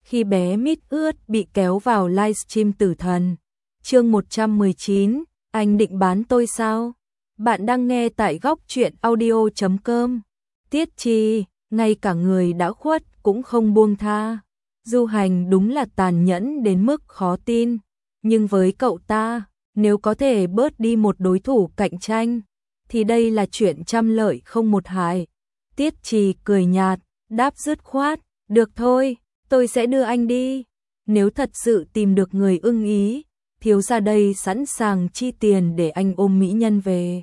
khi bé mít ướt bị kéo vào livestream tử thần. Chương 119, anh định bán tôi sao? Bạn đang nghe tại góc truyện audio.com. Tiết Trì, ngay cả người đã khuất cũng không buông tha. Du Hành đúng là tàn nhẫn đến mức khó tin, nhưng với cậu ta, nếu có thể bớt đi một đối thủ cạnh tranh, thì đây là chuyện trăm lợi không một hại. Tiết Trì cười nhạt, đáp dứt khoát, được thôi, tôi sẽ đưa anh đi. Nếu thật sự tìm được người ưng ý, thiếu gia đây sẵn sàng chi tiền để anh ôm mỹ nhân về.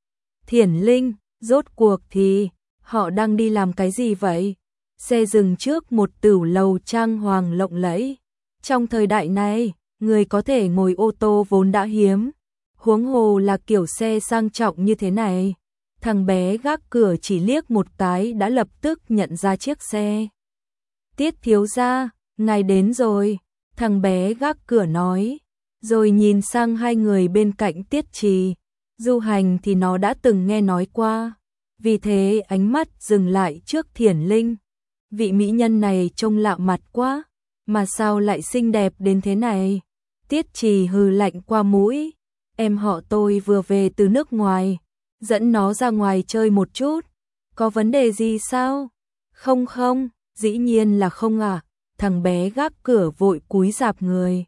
Thiển Linh, rốt cuộc thì, họ đang đi làm cái gì vậy? Xe dừng trước một tửu lầu trang hoàng lộng lẫy. Trong thời đại này, người có thể ngồi ô tô vốn đã hiếm, huống hồ là kiểu xe sang trọng như thế này. Thằng bé gác cửa chỉ liếc một cái đã lập tức nhận ra chiếc xe. Tiết thiếu gia, ngài đến rồi, thằng bé gác cửa nói, rồi nhìn sang hai người bên cạnh Tiết Trì. Du Hành thì nó đã từng nghe nói qua, vì thế ánh mắt dừng lại trước Thiển Linh. Vị mỹ nhân này trông lạ mặt quá, mà sao lại xinh đẹp đến thế này? Tiết Trì hừ lạnh qua mũi, em họ tôi vừa về từ nước ngoài, dẫn nó ra ngoài chơi một chút, có vấn đề gì sao? Không không, dĩ nhiên là không à, thằng bé gác cửa vội cúi rạp người.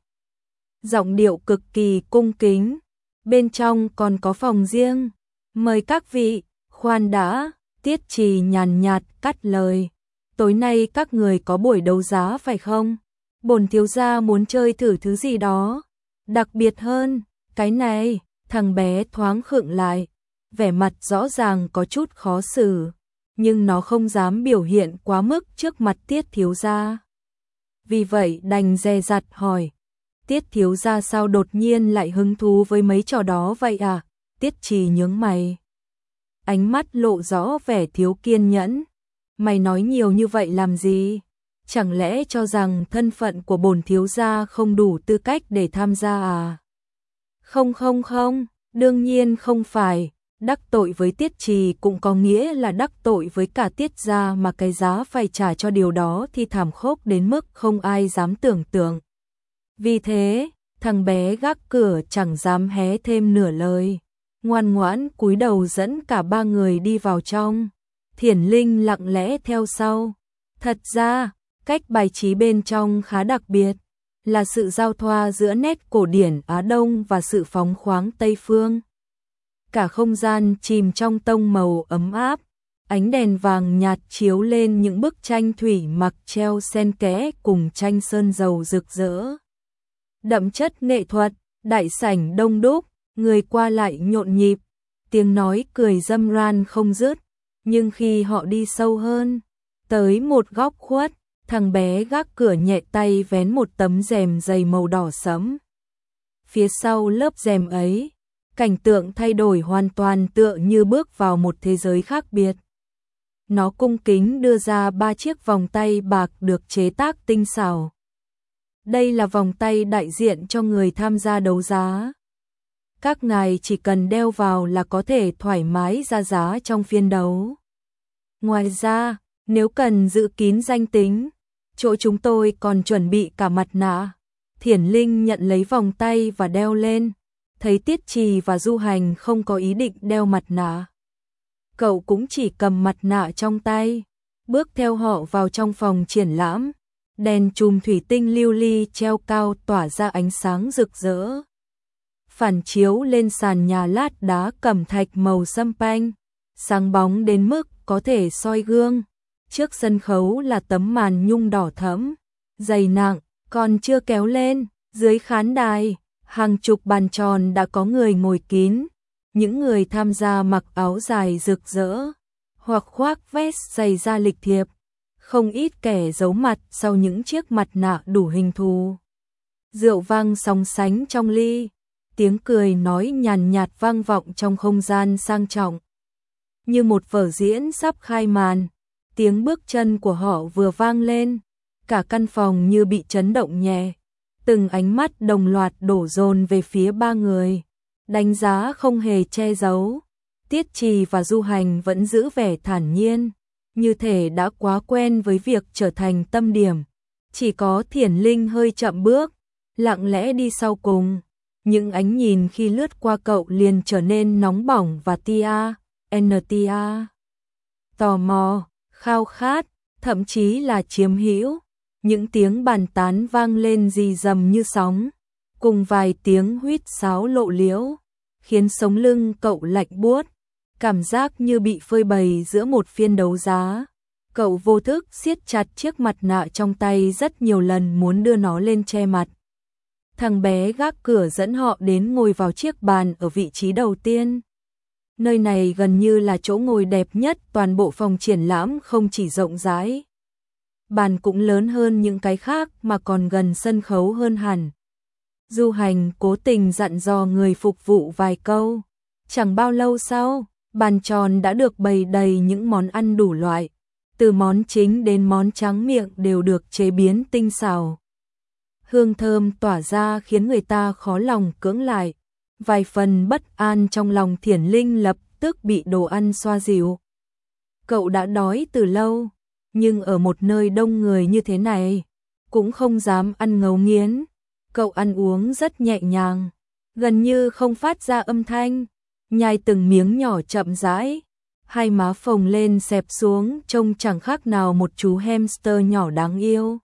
Giọng điệu cực kỳ cung kính, bên trong còn có phòng riêng, mời các vị, khoan đã, Tiết Trì nhàn nhạt cắt lời. Tối nay các người có buổi đấu giá phải không? Bổn thiếu gia muốn chơi thử thứ gì đó đặc biệt hơn. Cái này, thằng bé thoáng khựng lại, vẻ mặt rõ ràng có chút khó xử, nhưng nó không dám biểu hiện quá mức trước mặt Tiết thiếu gia. Vì vậy đành dè dặt hỏi, Tiết thiếu gia sao đột nhiên lại hứng thú với mấy trò đó vậy à? Tiết Trì nhướng mày, ánh mắt lộ rõ vẻ thiếu kiên nhẫn. Mày nói nhiều như vậy làm gì? Chẳng lẽ cho rằng thân phận của bổn thiếu gia không đủ tư cách để tham gia à? Không không không, đương nhiên không phải, đắc tội với Tiết Trì cũng có nghĩa là đắc tội với cả Tiết gia, mà cái giá phải trả cho điều đó thì thảm khốc đến mức không ai dám tưởng tượng. Vì thế, thằng bé gác cửa chẳng dám hé thêm nửa lời, ngoan ngoãn cúi đầu dẫn cả ba người đi vào trong. Thiển Linh lặng lẽ theo sau. Thật ra, cách bài trí bên trong khá đặc biệt, là sự giao thoa giữa nét cổ điển Á Đông và sự phóng khoáng Tây Phương. Cả không gian chìm trong tông màu ấm áp, ánh đèn vàng nhạt chiếu lên những bức tranh thủy mặc treo xen kẽ cùng tranh sơn dầu rực rỡ. Đậm chất nghệ thuật, đại sảnh đông đúc, người qua lại nhộn nhịp, tiếng nói cười râm ran không dứt. Nhưng khi họ đi sâu hơn, tới một góc khuất, thằng bé gác cửa nhẹ tay vén một tấm rèm dày màu đỏ sẫm. Phía sau lớp rèm ấy, cảnh tượng thay đổi hoàn toàn, tựa như bước vào một thế giới khác biệt. Nó cung kính đưa ra 3 chiếc vòng tay bạc được chế tác tinh xảo. Đây là vòng tay đại diện cho người tham gia đấu giá. Các ngài chỉ cần đeo vào là có thể thoải mái ra giá trong phiên đấu. Ngoài ra, nếu cần giữ kín danh tính, chỗ chúng tôi còn chuẩn bị cả mặt nạ. Thiển Linh nhận lấy vòng tay và đeo lên, thấy Tiết Trì và Du Hành không có ý định đeo mặt nạ. Cậu cũng chỉ cầm mặt nạ trong tay, bước theo họ vào trong phòng triển lãm. Đèn chùm thủy tinh lưu ly treo cao tỏa ra ánh sáng rực rỡ, phản chiếu lên sàn nhà lát đá cẩm thạch màu sâm panh, sáng bóng đến mức có thể soi gương. Trước sân khấu là tấm màn nhung đỏ thẫm, dày nặng, còn chưa kéo lên. Dưới khán đài, hàng chục bàn tròn đã có người ngồi kín. Những người tham gia mặc áo dài rực rỡ, hoặc khoác vest dày da lịch thiệp. Không ít kẻ giấu mặt sau những chiếc mặt nạ đủ hình thù. Rượu vang sóng sánh trong ly, tiếng cười nói nhàn nhạt vang vọng trong không gian sang trọng. Như một vở diễn sắp khai màn, tiếng bước chân của họ vừa vang lên, cả căn phòng như bị chấn động nhẹ. Từng ánh mắt đồng loạt đổ dồn về phía ba người, đánh giá không hề che giấu. Tiết Trì và Du Hành vẫn giữ vẻ thản nhiên, như thể đã quá quen với việc trở thành tâm điểm. Chỉ có Thiển Linh hơi chậm bước, lặng lẽ đi sau cùng. Những ánh nhìn khi lướt qua cậu liền trở nên nóng bỏng và tia, tò mò, khao khát, thậm chí là chiếm hữu. Những tiếng bàn tán vang lên rì rầm như sóng, cùng vài tiếng huýt sáo lộ liễu, khiến sống lưng cậu lạnh buốt, cảm giác như bị phơi bày giữa một phiên đấu giá. Cậu vô thức siết chặt chiếc mặt nạ trong tay rất nhiều lần muốn đưa nó lên che mặt. Thằng bé gác cửa dẫn họ đến ngồi vào chiếc bàn ở vị trí đầu tiên. Nơi này gần như là chỗ ngồi đẹp nhất toàn bộ phòng triển lãm, không chỉ rộng rãi. Bàn cũng lớn hơn những cái khác mà còn gần sân khấu hơn hẳn. Du Hành cố tình dặn dò người phục vụ vài câu. Chẳng bao lâu sau, bàn tròn đã được bày đầy những món ăn đủ loại. Từ món chính đến món tráng miệng đều được chế biến tinh xảo. Hương thơm tỏa ra khiến người ta khó lòng cưỡng lại. Vài phần bất an trong lòng Thiển Linh lập tức bị đồ ăn xoa dịu. Cậu đã đói từ lâu, nhưng ở một nơi đông người như thế này, cũng không dám ăn ngấu nghiến. Cậu ăn uống rất nhẹ nhàng, gần như không phát ra âm thanh, nhai từng miếng nhỏ chậm rãi. Hai má phồng lên xẹp xuống trông chẳng khác nào một chú hamster nhỏ đáng yêu.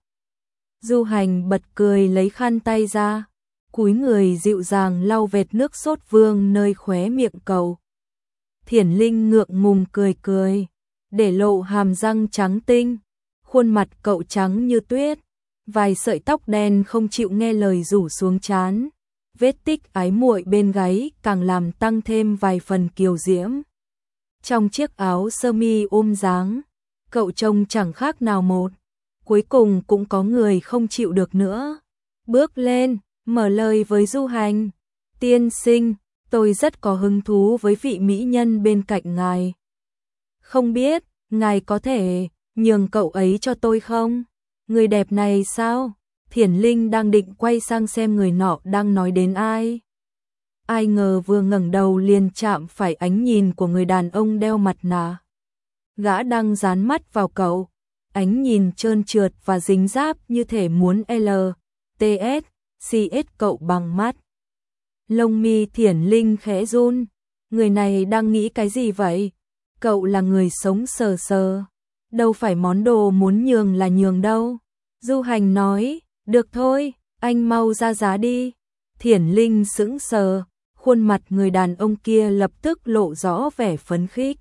Du Hành bật cười lấy khăn tay ra, cúi người dịu dàng lau vệt nước sốt vương nơi khóe miệng cậu. Thiển Linh ngượng ngùng cười cười, để lộ hàm răng trắng tinh, khuôn mặt cậu trắng như tuyết, vài sợi tóc đen không chịu nghe lời rủ xuống trán, vết tích ái muội bên gáy càng làm tăng thêm vài phần kiều diễm. Trong chiếc áo sơ mi dáng, cậu trông chẳng khác nào một. Cuối cùng cũng có người không chịu được nữa, bước lên, mở lời với Du Hành. Tiên sinh, tôi rất có hứng thú với vị mỹ nhân bên cạnh ngài. Không biết, ngài có thể nhường cậu ấy cho tôi không? Người đẹp này sao? Thiển Linh đang định quay sang xem người nọ đang nói đến ai. Ai ngờ vừa ngẩng đầu liền chạm phải ánh nhìn của người đàn ông đeo mặt nạ. Gã đang dán mắt vào cậu, ánh nhìn trơn trượt và dính dáp như thể muốn CS cậu bằng mắt. Lông mi Thiển Linh khẽ run, người này đang nghĩ cái gì vậy? Cậu là người sống sờ sờ, đâu phải món đồ muốn nhường là nhường đâu. Du Hành nói, được thôi, anh mau ra giá đi. Thiển Linh sững sờ, khuôn mặt người đàn ông kia lập tức lộ rõ vẻ phấn khích.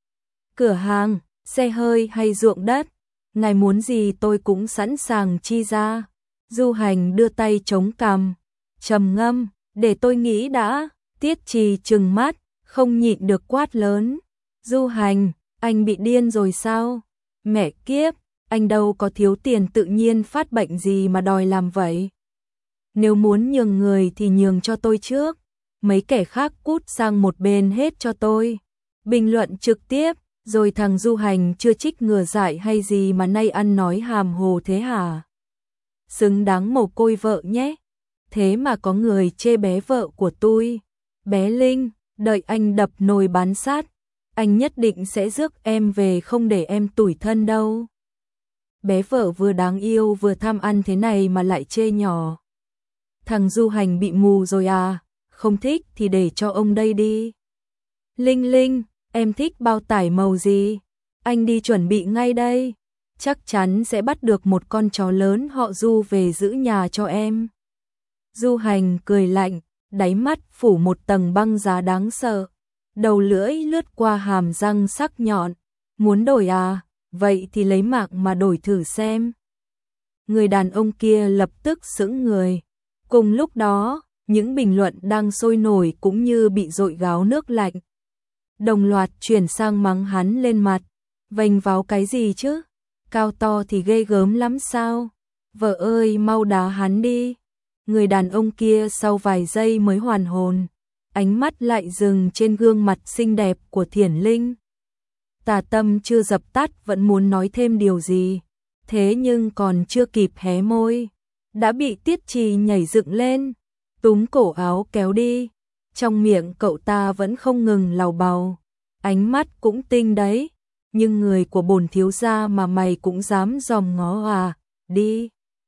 Cửa hàng, xe hơi hay ruộng đất, ngài muốn gì tôi cũng sẵn sàng chi ra. Du Hành đưa tay chống cằm, trầm ngâm, để tôi nghĩ đã. Tiết Trì trừng mắt, không nhịn được quát lớn. Du Hành, anh bị điên rồi sao? Mẹ kiếp, anh đâu có thiếu tiền tự nhiên phát bệnh gì mà đòi làm vậy? Nếu muốn nhường người thì nhường cho tôi trước, mấy kẻ khác cút sang một bên hết cho tôi. Bình luận trực tiếp, rồi thằng Du Hành chưa trích ngừa dại hay gì mà nay ăn nói hàm hồ thế hả? Xứng đáng mồ côi vợ nhé. Thế mà có người chê bé vợ của tôi. Bé Linh, đợi anh đập nồi bán sát, anh nhất định sẽ rước em về không để em tủi thân đâu. Bé vợ vừa đáng yêu vừa tham ăn thế này mà lại chê nhỏ. Thằng Du Hành bị mù rồi à, không thích thì để cho ông đây đi. Linh Linh, em thích bao tải màu gì? Anh đi chuẩn bị ngay đây. Chắc chắn sẽ bắt được một con chó lớn họ Du về giữ nhà cho em. Du Hành cười lạnh, đáy mắt phủ một tầng băng giá đáng sợ. Đầu lưỡi lướt qua hàm răng sắc nhọn. Muốn đổi à? Vậy thì lấy mạng mà đổi thử xem. Người đàn ông kia lập tức sững người. Cùng lúc đó, những bình luận đang sôi nổi cũng như bị dội gáo nước lạnh. Đồng loạt chuyển sang mắng hắn lên mặt. Vênh váo cái gì chứ? Cao to thì ghê gớm lắm sao? Vợ ơi, mau đá hắn đi. Người đàn ông kia sau vài giây mới hoàn hồn, ánh mắt lại dừng trên gương mặt xinh đẹp của Thiển Linh. Tà tâm chưa dập tắt vẫn muốn nói thêm điều gì, thế nhưng còn chưa kịp hé môi, đã bị Tiết Trì nhảy dựng lên, túm cổ áo kéo đi. Trong miệng cậu ta vẫn không ngừng làu bàu, ánh mắt cũng tinh đấy, nhưng người của bổn thiếu gia mà mày cũng dám dòm ngó à, đi.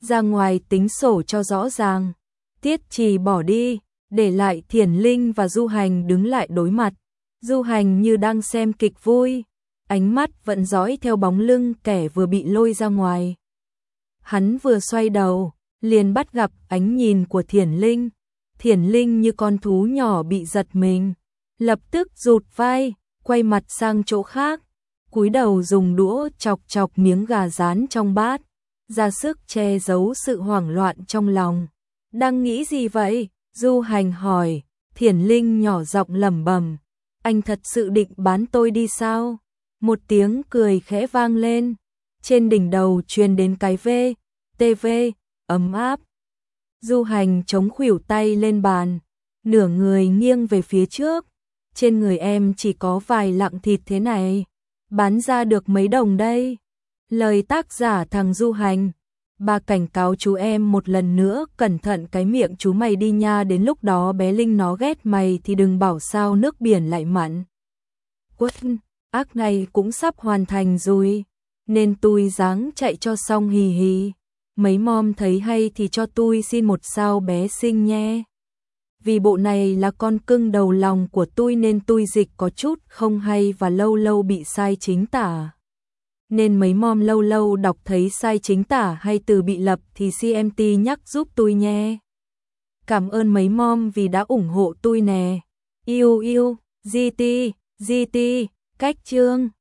ra ngoài tính sổ cho rõ ràng. Tiết Trì bỏ đi, để lại Thiển Linh và Du Hành đứng lại đối mặt. Du Hành như đang xem kịch vui, ánh mắt vẫn dõi theo bóng lưng kẻ vừa bị lôi ra ngoài. Hắn vừa xoay đầu, liền bắt gặp ánh nhìn của Thiển Linh. Thiển Linh như con thú nhỏ bị giật mình, lập tức rụt vai, quay mặt sang chỗ khác, cúi đầu dùng đũa chọc chọc miếng gà rán trong bát, ra sức che giấu sự hoảng loạn trong lòng. Đang nghĩ gì vậy? Du Hành hỏi. Thiển Linh nhỏ giọng lẩm bẩm, anh thật sự định bán tôi đi sao? Một tiếng cười khẽ vang lên, trên đỉnh đầu truyền đến cái TV ấm áp. Du Hành chống khuỷu tay lên bàn, nửa người nghiêng về phía trước. Trên người em chỉ có vài lạng thịt thế này, bán ra được mấy đồng đây? Lời tác giả thằng Du Hành. Bà cảnh cáo chú em một lần nữa, cẩn thận cái miệng chú mày đi nha, đến lúc đó bé Linh nó ghét mày thì đừng bảo sao nước biển lại mặn. Quất, ác này cũng sắp hoàn thành rồi, nên tôi ráng chạy cho xong hì hì. Mấy mom thấy hay thì cho tôi xin một sao bé xinh nhé. Vì bộ này là con cưng đầu lòng của tôi nên tôi dịch có chút không hay và lâu lâu bị sai chính tả. Nên mấy mom lâu lâu đọc thấy sai chính tả hay từ bị lặp thì CMT nhắc giúp tôi nhé. Cảm ơn mấy mom vì đã ủng hộ tôi nè. Yêu, GT, cách chương.